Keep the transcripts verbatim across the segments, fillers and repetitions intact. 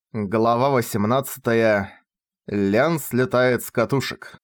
Глава восемнадцатая. Лян слетает с катушек.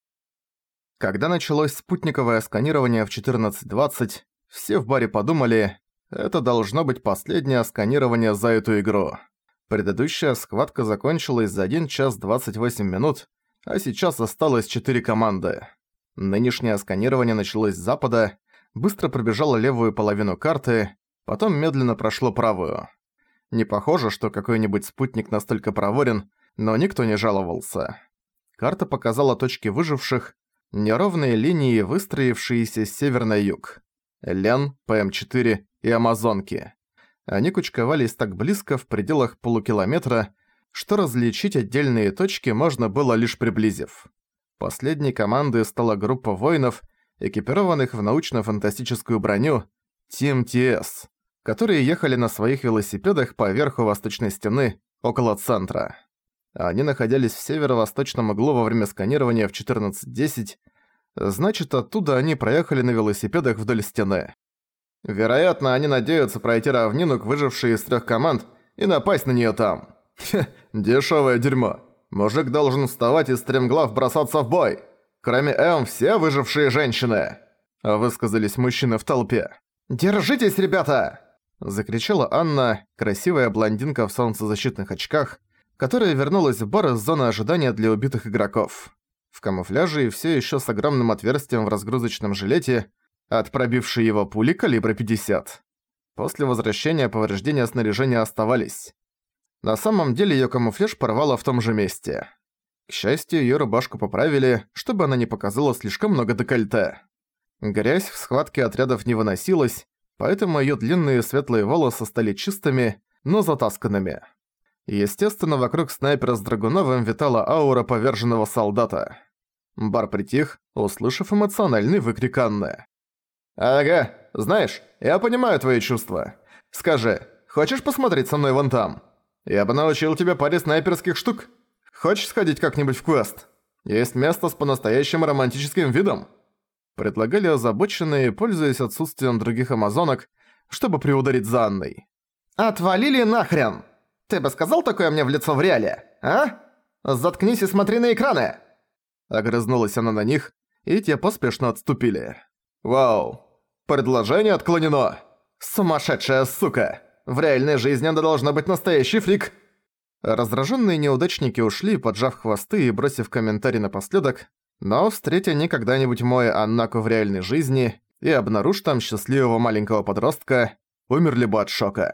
Когда началось спутниковое сканирование в четырнадцать двадцать, все в баре подумали, это должно быть последнее сканирование за эту игру. Предыдущая схватка закончилась за один час двадцать восемь минут, а сейчас осталось четыре команды. Нынешнее сканирование началось с запада, быстро пробежало левую половину карты, потом медленно прошло правую. Не похоже, что какой-нибудь спутник настолько проворен, но никто не жаловался. Карта показала точки выживших, неровные линии, выстроившиеся с север на юг. Лен, Пэ Эм четыре и Амазонки. Они кучковались так близко, в пределах полукилометра, что различить отдельные точки можно было лишь приблизив. Последней командой стала группа воинов, экипированных в научно-фантастическую броню Тим Ти Эс, которые ехали на своих велосипедах по верху восточной стены, около центра. Они находились в северо-восточном углу во время сканирования в четырнадцать десять, значит, оттуда они проехали на велосипедах вдоль стены. Вероятно, они надеются пройти равнину к выжившей из трех команд и напасть на нее там. Хе, дешевое дерьмо. Мужик должен вставать и стремглав бросаться в бой. Кроме М, все выжившие женщины. Высказались мужчины в толпе. «Держитесь, ребята!» Закричала Анна, красивая блондинка в солнцезащитных очках, которая вернулась в бар из зоны ожидания для убитых игроков. В камуфляже и всё ещё с огромным отверстием в разгрузочном жилете, от пробившей его пули калибра пятьдесят. После возвращения повреждения снаряжения оставались. На самом деле её камуфляж порвало в том же месте. К счастью, её рубашку поправили, чтобы она не показала слишком много декольте. Грязь в схватке отрядов не выносилась, поэтому её длинные светлые волосы стали чистыми, но затасканными. Естественно, вокруг снайпера с Драгуновым витала аура поверженного солдата. Бар притих, услышав эмоциональный выкрик Анны. «Ага, знаешь, я понимаю твои чувства. Скажи, хочешь посмотреть со мной вон там? Я бы научил тебя паре снайперских штук. Хочешь сходить как-нибудь в квест? Есть место с по-настоящему романтическим видом». Предлагали озабоченные, пользуясь отсутствием других амазонок, чтобы приударить за Анной. «Отвалили нахрен! Ты бы сказал такое мне в лицо в реале, а? Заткнись и смотри на экраны!» Огрызнулась она на них, и те поспешно отступили. «Вау! Предложение отклонено! Сумасшедшая сука! В реальной жизни она должна быть настоящий фрик!» Раздраженные неудачники ушли, поджав хвосты и бросив комментарий напоследок, но встретя они когда-нибудь мой Аннаку в реальной жизни и обнаружь там счастливого маленького подростка, умерли бы от шока.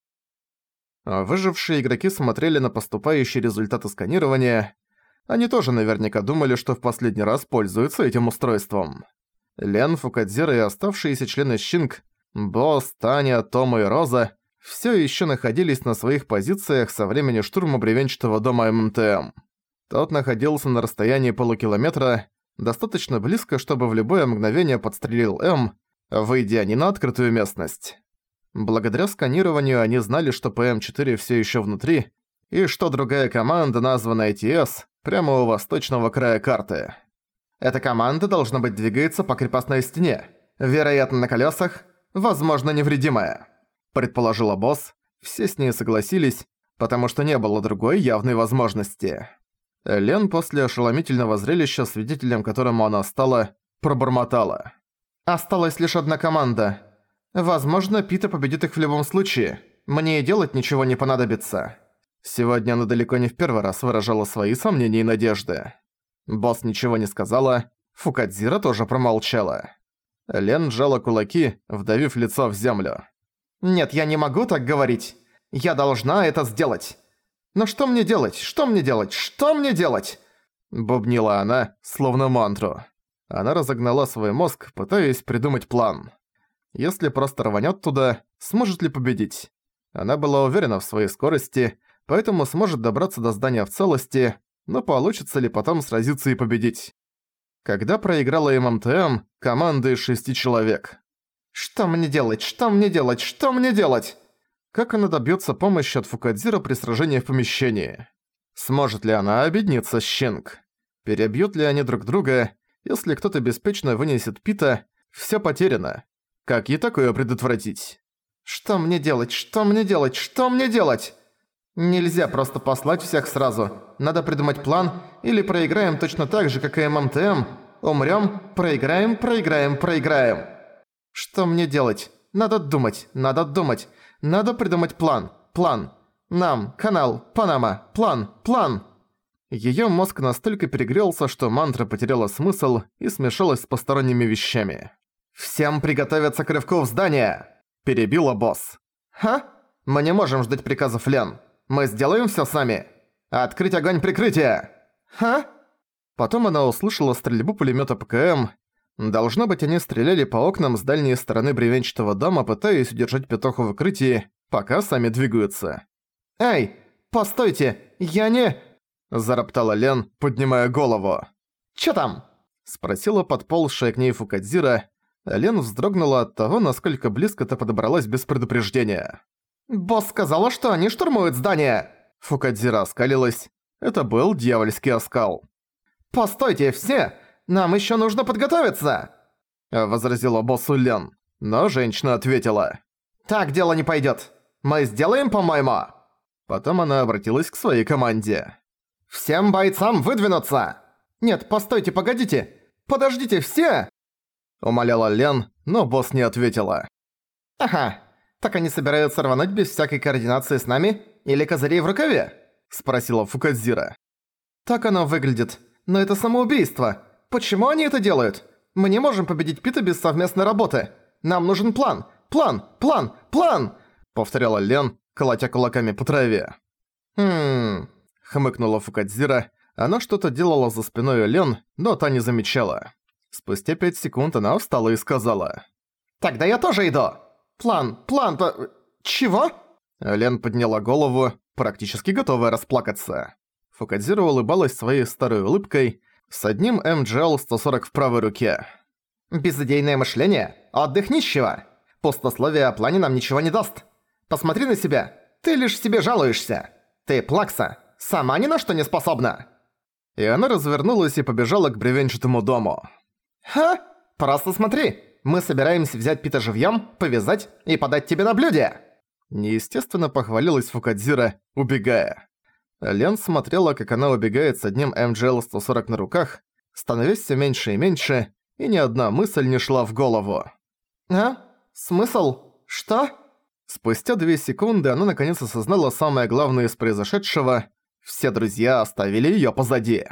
Выжившие игроки смотрели на поступающие результаты сканирования. Они тоже наверняка думали, что в последний раз пользуются этим устройством. Лен, Фукадзира и оставшиеся члены Щинг, Босс, Таня, Тома и Роза все еще находились на своих позициях со времени штурма бревенчатого дома Эм Эм Тэ Эм. Тот находился на расстоянии полукилометра, достаточно близко, чтобы в любое мгновение подстрелил М, выйдя не на открытую местность. Благодаря сканированию они знали, что Пэ Эм четыре всё ещё внутри, и что другая команда, названная Ти Эс, прямо у восточного края карты. Эта команда, должно быть, двигается по крепостной стене, вероятно, на колёсах, возможно, невредимая, предположила Босс. Все с ней согласились, потому что не было другой явной возможности. Лен после ошеломительного зрелища, свидетелем которому она стала, пробормотала. «Осталась лишь одна команда. Возможно, Пита победит их в любом случае. Мне и делать ничего не понадобится». Сегодня она далеко не в первый раз выражала свои сомнения и надежды. Босс ничего не сказала, Фукадзира тоже промолчала. Лен сжала кулаки, вдавив лицо в землю. «Нет, я не могу так говорить. Я должна это сделать. Но что мне делать? Что мне делать? Что мне делать?» Бубнила она, словно мантру. Она разогнала свой мозг, пытаясь придумать план. Если просто рванёт туда, сможет ли победить? Она была уверена в своей скорости, поэтому сможет добраться до здания в целости, но получится ли потом сразиться и победить? Когда проиграла Эм Эм Тэ Эм, команда из шести человек. «Что мне делать? Что мне делать? Что мне делать?» Как она добьётся помощи от Фукадзира при сражении в помещении? Сможет ли она объединиться с Щинг? Перебьют ли они друг друга? Если кто-то беспечно вынесет Пита, всё потеряно. Как ей такое предотвратить? «Что мне делать? Что мне делать? Что мне делать?» Нельзя просто послать всех сразу. Надо придумать план, или проиграем точно так же, как и ММТМ. Умрём, проиграем, проиграем, проиграем. Что мне делать? Надо думать, надо думать. Надо придумать план, план. Нам, канал, Панама, план, план. Её мозг настолько перегрелся, что мантра потеряла смысл и смешалась с посторонними вещами. «Всем приготовиться к рывку в здание!» – перебила босс. «Ха? Мы не можем ждать приказов Лен. Мы сделаем всё сами. Открыть огонь прикрытия!» «Ха?» Потом она услышала стрельбу пулемёта ПКМ. Должно быть, они стреляли по окнам с дальней стороны бревенчатого дома, пытаясь удержать петуха в укрытии, пока сами двигаются. «Эй, постойте, я не...» – зароптала Лен, поднимая голову. «Чё там?» – спросила подползшая к ней Фукадзира. Лен вздрогнула от того, насколько близко та подобралась без предупреждения. «Босс сказала, что они штурмуют здание!» Фукадзира оскалилась. Это был дьявольский оскал. «Постойте, все! Нам ещё нужно подготовиться!» возразила боссу Лен, но женщина ответила. «Так дело не пойдёт. Мы сделаем, по-моему!» Потом она обратилась к своей команде. «Всем бойцам выдвинуться!» «Нет, постойте, погодите! Подождите, все!» умоляла Лен, но босс не ответила. «Ага, так они собираются рвануть без всякой координации с нами? Или козырей в рукаве?» спросила Фукадзира. «Так оно выглядит. Но это самоубийство. Почему они это делают? Мы не можем победить Пита без совместной работы. Нам нужен план. План, план, план!» повторяла Лен, колотя кулаками по траве. «Хм...» — хмыкнула Фукадзира. Она что-то делала за спиной Лен, но та не замечала. Спустя пять секунд она встала и сказала. «Тогда я тоже иду! План, план, по... чего?» Лен подняла голову, практически готовая расплакаться. Фукадзира улыбалась своей старой улыбкой с одним эм джи эл сто сорок в правой руке. «Безыдейное мышление? Отдых нищего! Пустословие о плане нам ничего не даст! Посмотри на себя! Ты лишь себе жалуешься! Ты, плакса, сама ни на что не способна!» И она развернулась и побежала к бревенчатому дому. «Ха! Просто смотри! Мы собираемся взять Пита живьём, повязать и подать тебе на блюде!» Неестественно похвалилась Фукадзира, убегая. Лен смотрела, как она убегает с одним эм джи эл сто сорок на руках, становясь всё меньше и меньше, и ни одна мысль не шла в голову. «А? Смысл? Что?» Спустя две секунды она наконец осознала самое главное из произошедшего. Все друзья оставили её позади.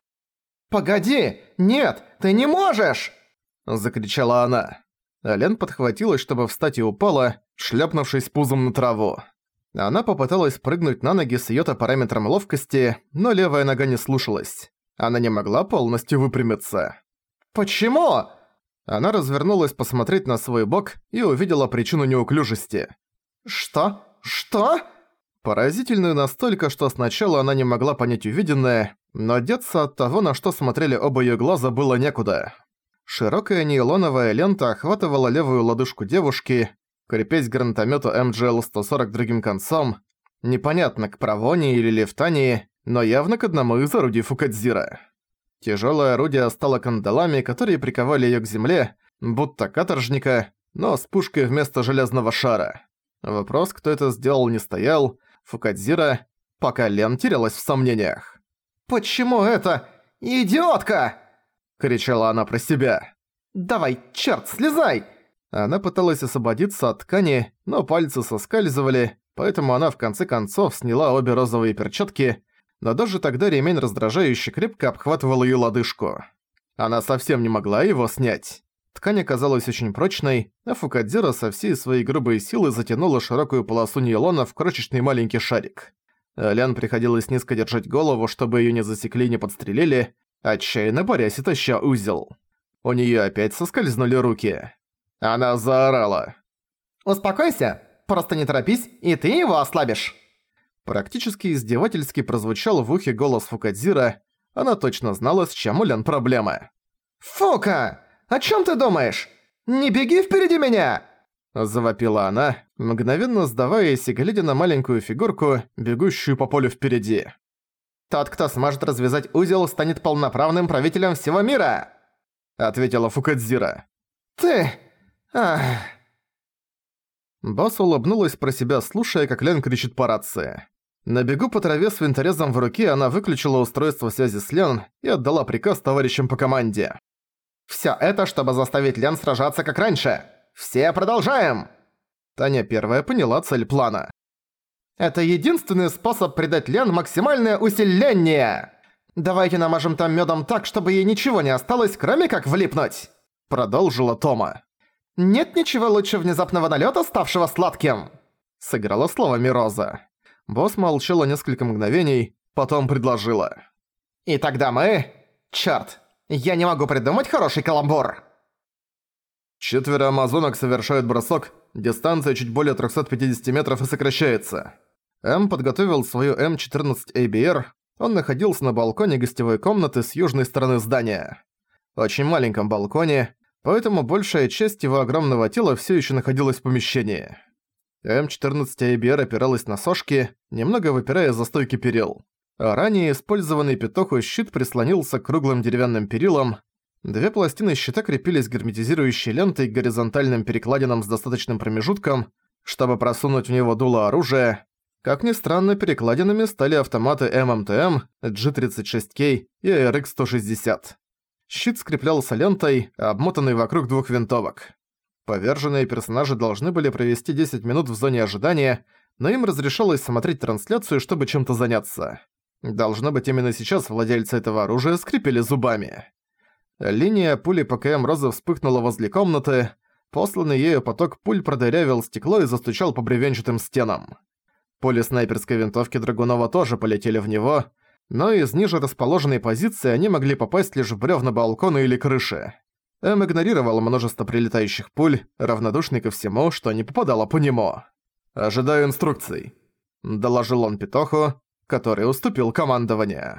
«Погоди! Нет! Ты не можешь!» – закричала она. Лен подхватилась, чтобы встать, и упала, шлёпнувшись пузом на траву. Она попыталась прыгнуть на ноги с её-то параметром ловкости, но левая нога не слушалась. Она не могла полностью выпрямиться. «Почему?» Она развернулась посмотреть на свой бок и увидела причину неуклюжести. «Что? Что?» Поразительную настолько, что сначала она не могла понять увиденное, но деться от того, на что смотрели оба её глаза, было некуда. Широкая нейлоновая лента охватывала левую лодыжку девушки, крепясь к гранатомёту эм джи эл сто сорок другим концом, непонятно, к правонии или лефтании, но явно к одному из орудий Фукадзира. Тяжёлое орудие стало кандалами, которые приковали её к земле, будто каторжника, но с пушкой вместо железного шара. Вопрос, кто это сделал, не стоял. Фукадзира, пока Лен терялась в сомнениях. «Почему это? Идиотка!» — кричала она про себя. «Давай, чёрт, слезай!» Она пыталась освободиться от ткани, но пальцы соскальзывали, поэтому она в конце концов сняла обе розовые перчатки, но даже тогда ремень раздражающе крепко обхватывал её лодыжку. Она совсем не могла его снять. Ткань оказалась очень прочной, а Фукадзира со всей своей грубой силы затянула широкую полосу нейлона в крошечный маленький шарик. Лен приходилось низко держать голову, чтобы её не засекли и не подстрелили, отчаянно борясь и таща узел. У неё опять соскользнули руки. Она заорала. «Успокойся, просто не торопись, и ты его ослабишь!» Практически издевательски прозвучал в ухе голос Фукадзира. Она точно знала, с чем у Лен проблемы. «Фука! О чём ты думаешь? Не беги впереди меня!» Завопила она, мгновенно сдаваясь и глядя на маленькую фигурку, бегущую по полю впереди. «Тот, кто сможет развязать узел, станет полноправным правителем всего мира!» Ответила Фукадзира. «Ты... ах...» Босс улыбнулась про себя, слушая, как Лен кричит по рации. На бегу по траве с винторезом в руке она выключила устройство связи с Лен и отдала приказ товарищам по команде. «Всё это, чтобы заставить Лен сражаться как раньше! Все продолжаем!» Таня первая поняла цель плана. «Это единственный способ придать Лен максимальное усиление! Давайте намажем там мёдом так, чтобы ей ничего не осталось, кроме как влипнуть!» Продолжила Тома. «Нет ничего лучше внезапного налёта, ставшего сладким!» Сыграла словами Роза. Босс молчала несколько мгновений, потом предложила. «И тогда мы... Чёрт, я не могу придумать хороший каламбур!» Четверо амазонок совершают бросок, дистанция чуть более триста пятьдесят метров и сокращается. М подготовил свою эм четырнадцать эй би ар, он находился на балконе гостевой комнаты с южной стороны здания. Очень маленьком балконе, поэтому большая часть его огромного тела всё ещё находилась в помещении. эм четырнадцать эй би ар опиралась на сошки, немного выпирая за стойки перил. А ранее использованный Петоху щит прислонился к круглым деревянным перилам. Две пластины щита крепились герметизирующей лентой к горизонтальным перекладинам с достаточным промежутком, чтобы просунуть в него дуло оружия. Как ни странно, перекладинами стали автоматы эм эм тэ эм, джи тридцать шесть кей и эр икс сто шестьдесят. Щит скреплялся лентой, обмотанной вокруг двух винтовок. Поверженные персонажи должны были провести десять минут в зоне ожидания, но им разрешалось смотреть трансляцию, чтобы чем-то заняться. Должно быть, именно сейчас владельцы этого оружия скрипели зубами. Линия пули ПКМ Розы вспыхнула возле комнаты, посланный ею поток пуль продырявил стекло и застучал по бревенчатым стенам. Пули снайперской винтовки Драгунова тоже полетели в него, но из ниже расположенной позиции они могли попасть лишь в бревна балкона или крыши. Эм игнорировал множество прилетающих пуль, равнодушный ко всему, что не попадало по нему. «Ожидаю инструкций», — доложил он Петоху, который уступил командование.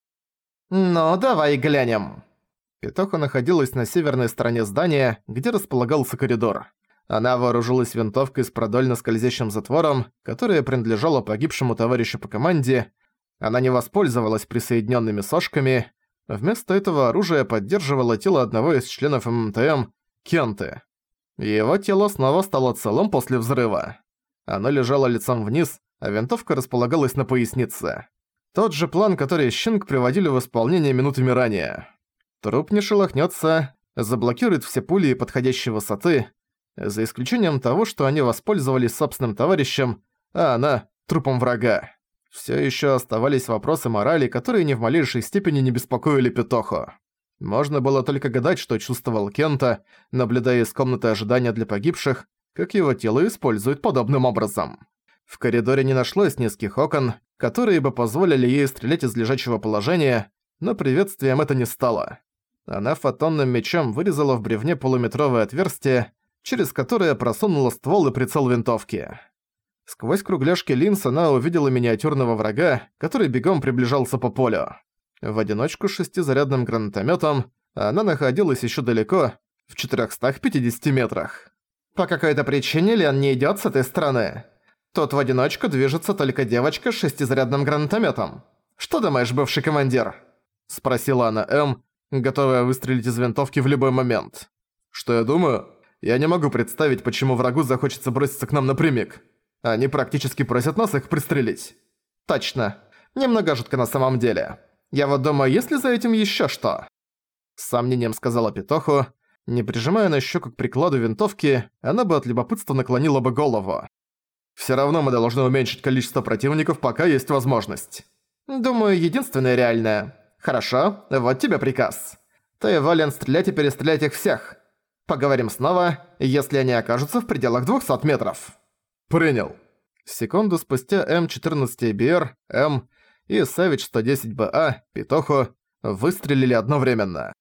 «Ну, давай глянем». Петоха находилась на северной стороне здания, где располагался коридор. Она вооружилась винтовкой с продольно скользящим затвором, которая принадлежала погибшему товарищу по команде. Она не воспользовалась присоединенными сошками. Вместо этого оружие поддерживало тело одного из членов эм эм тэ эм, Кенты. Его тело снова стало целым после взрыва. Оно лежало лицом вниз, а винтовка располагалась на пояснице. Тот же план, который Щинг приводили в исполнение минутами ранее. Труп не шелохнется, заблокирует все пули подходящей высоты, за исключением того, что они воспользовались собственным товарищем, а она – трупом врага. Все еще оставались вопросы морали, которые ни в малейшей степени не беспокоили Петоху. Можно было только гадать, что чувствовал Кента, наблюдая из комнаты ожидания для погибших, как его тело используют подобным образом. В коридоре не нашлось низких окон, которые бы позволили ей стрелять из лежачего положения, но приветствием это не стало. Она фотонным мечом вырезала в бревне полуметровое отверстие, через которое просунула ствол и прицел винтовки. Сквозь кругляшки линз она увидела миниатюрного врага, который бегом приближался по полю. В одиночку с шестизарядным гранатометом она находилась еще далеко, в четырёхстах пятидесяти метрах. «По какой-то причине Лен не идёт с этой стороны. Тут в одиночку движется только девочка с шестизарядным гранатометом. Что думаешь, бывший командир?» – спросила она М, готовая выстрелить из винтовки в любой момент. «Что я думаю? Я не могу представить, почему врагу захочется броситься к нам напрямик. Они практически просят нас их пристрелить». «Точно. Немного жутко на самом деле. Я вот думаю, есть ли за этим ещё что?» С сомнением сказала Петоху. Не прижимая на щеку к прикладу винтовки, она бы от любопытства наклонила бы голову. «Всё равно мы должны уменьшить количество противников, пока есть возможность». «Думаю, единственное реальное. Хорошо, вот тебе приказ. Ты волен стрелять и перестрелять их всех. Поговорим снова, если они окажутся в пределах двухсот метров». «Принял». Секунду спустя эм четырнадцать эй би ар, М и Savage сто десять бэ а, Петоху, выстрелили одновременно.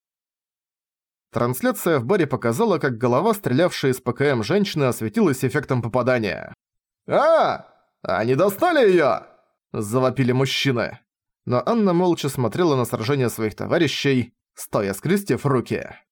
Трансляция в баре показала, как голова, стрелявшая из ПКМ женщины, осветилась эффектом попадания. «А! Они достали её!» – завопили мужчины. Но Анна молча смотрела на сражение своих товарищей, стоя скрестив руки.